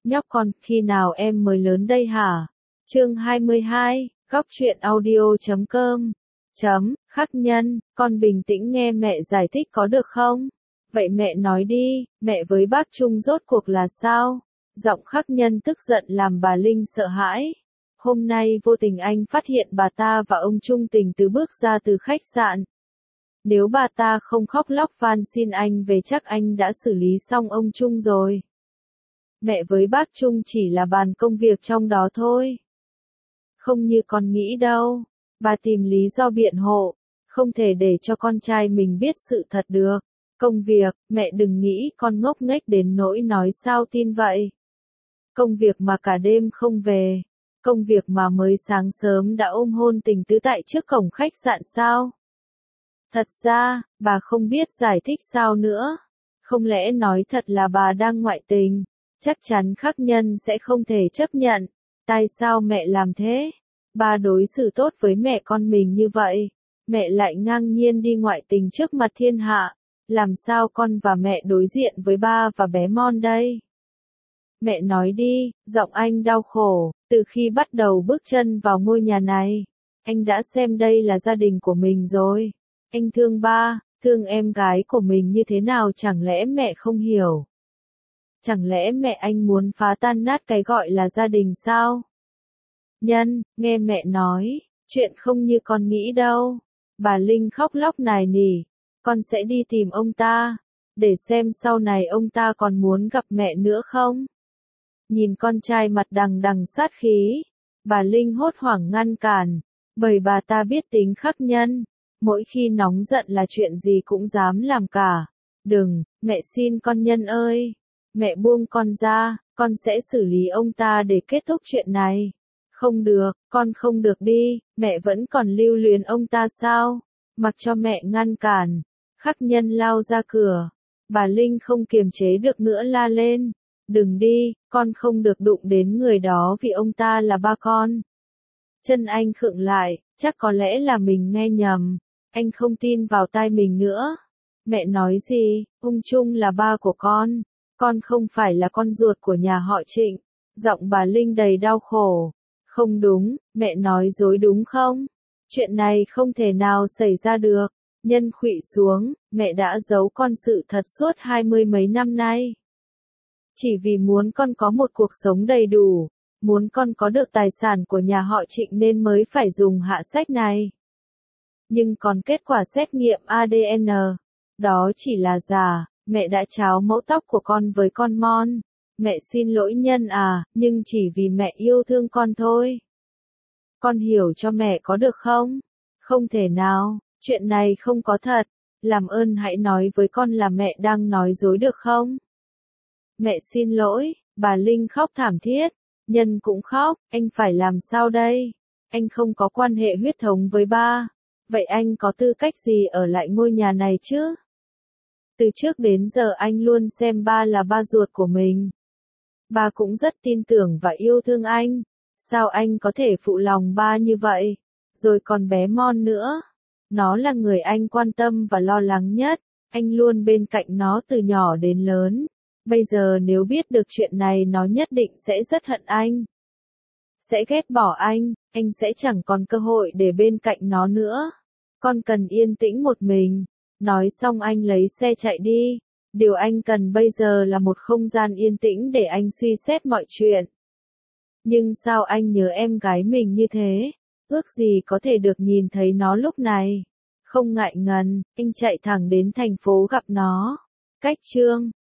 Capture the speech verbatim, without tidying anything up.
Nhóc con, khi nào em mới lớn đây hả? Chương hai mươi hai, góc truyện audio chấm com. Chấm, Khắc Nhân, con bình tĩnh nghe mẹ giải thích có được không? Vậy mẹ nói đi, mẹ với bác Trung rốt cuộc là sao? Giọng Khắc Nhân tức giận làm bà Linh sợ hãi. Hôm nay vô tình anh phát hiện bà ta và ông Trung tình tứ bước ra từ khách sạn. Nếu bà ta không khóc lóc van xin anh về chắc anh đã xử lý xong ông Trung rồi. Mẹ với bác Trung chỉ là bàn công việc trong đó thôi. Không như con nghĩ đâu. Bà tìm lý do biện hộ. Không thể để cho con trai mình biết sự thật được. Công việc, mẹ đừng nghĩ con ngốc nghếch đến nỗi nói sao tin vậy. Công việc mà cả đêm không về. Công việc mà mới sáng sớm đã ôm hôn tình tứ tại trước cổng khách sạn sao? Thật ra, bà không biết giải thích sao nữa. Không lẽ nói thật là bà đang ngoại tình? Chắc chắn Khắc Nhân sẽ không thể chấp nhận. Tại sao mẹ làm thế? Bà đối xử tốt với mẹ con mình như vậy. Mẹ lại ngang nhiên đi ngoại tình trước mặt thiên hạ. Làm sao con và mẹ đối diện với ba và bé Mon đây? Mẹ nói đi, giọng anh đau khổ. Từ khi bắt đầu bước chân vào ngôi nhà này, anh đã xem đây là gia đình của mình rồi. Anh thương ba, thương em gái của mình như thế nào chẳng lẽ mẹ không hiểu? Chẳng lẽ mẹ anh muốn phá tan nát cái gọi là gia đình sao? Nhân, nghe mẹ nói, chuyện không như con nghĩ đâu. Bà Linh khóc lóc nài nỉ, con sẽ đi tìm ông ta, để xem sau này ông ta còn muốn gặp mẹ nữa không? Nhìn con trai mặt đằng đằng sát khí, bà Linh hốt hoảng ngăn cản, bởi bà ta biết tính Khắc Nhân, mỗi khi nóng giận là chuyện gì cũng dám làm cả. Đừng, mẹ xin con Nhân ơi, mẹ buông con ra, con sẽ xử lý ông ta để kết thúc chuyện này. Không được, con không được đi, mẹ vẫn còn lưu luyến ông ta sao? Mặc cho mẹ ngăn cản, Khắc Nhân lao ra cửa. Bà Linh không kiềm chế được nữa la lên. Đừng đi, con không được đụng đến người đó vì ông ta là ba con. Chân anh khựng lại, chắc có lẽ là mình nghe nhầm. Anh không tin vào tai mình nữa. Mẹ nói gì, ông Trung là ba của con. Con không phải là con ruột của nhà họ Trịnh. Giọng bà Linh đầy đau khổ. Không đúng, mẹ nói dối đúng không? Chuyện này không thể nào xảy ra được. Nhân khuỵu xuống, mẹ đã giấu con sự thật suốt hai mươi mấy năm nay. Chỉ vì muốn con có một cuộc sống đầy đủ, muốn con có được tài sản của nhà họ Trịnh nên mới phải dùng hạ sách này. Nhưng còn kết quả xét nghiệm a đê en, đó chỉ là giả, mẹ đã tráo mẫu tóc của con với con Mon. Mẹ xin lỗi Nhân à, nhưng chỉ vì mẹ yêu thương con thôi. Con hiểu cho mẹ có được không? Không thể nào, chuyện này không có thật. Làm ơn hãy nói với con là mẹ đang nói dối được không? Mẹ xin lỗi, bà Linh khóc thảm thiết. Nhân cũng khóc, anh phải làm sao đây? Anh không có quan hệ huyết thống với ba. Vậy anh có tư cách gì ở lại ngôi nhà này chứ? Từ trước đến giờ anh luôn xem ba là ba ruột của mình. Ba cũng rất tin tưởng và yêu thương anh. Sao anh có thể phụ lòng ba như vậy? Rồi còn bé Mon nữa. Nó là người anh quan tâm và lo lắng nhất. Anh luôn bên cạnh nó từ nhỏ đến lớn. Bây giờ nếu biết được chuyện này nó nhất định sẽ rất hận anh. Sẽ ghét bỏ anh, anh sẽ chẳng còn cơ hội để bên cạnh nó nữa. Con cần yên tĩnh một mình. Nói xong anh lấy xe chạy đi. Điều anh cần bây giờ là một không gian yên tĩnh để anh suy xét mọi chuyện. Nhưng sao anh nhớ em gái mình như thế? Ước gì có thể được nhìn thấy nó lúc này. Không ngại ngần, anh chạy thẳng đến thành phố gặp nó. Cách Trương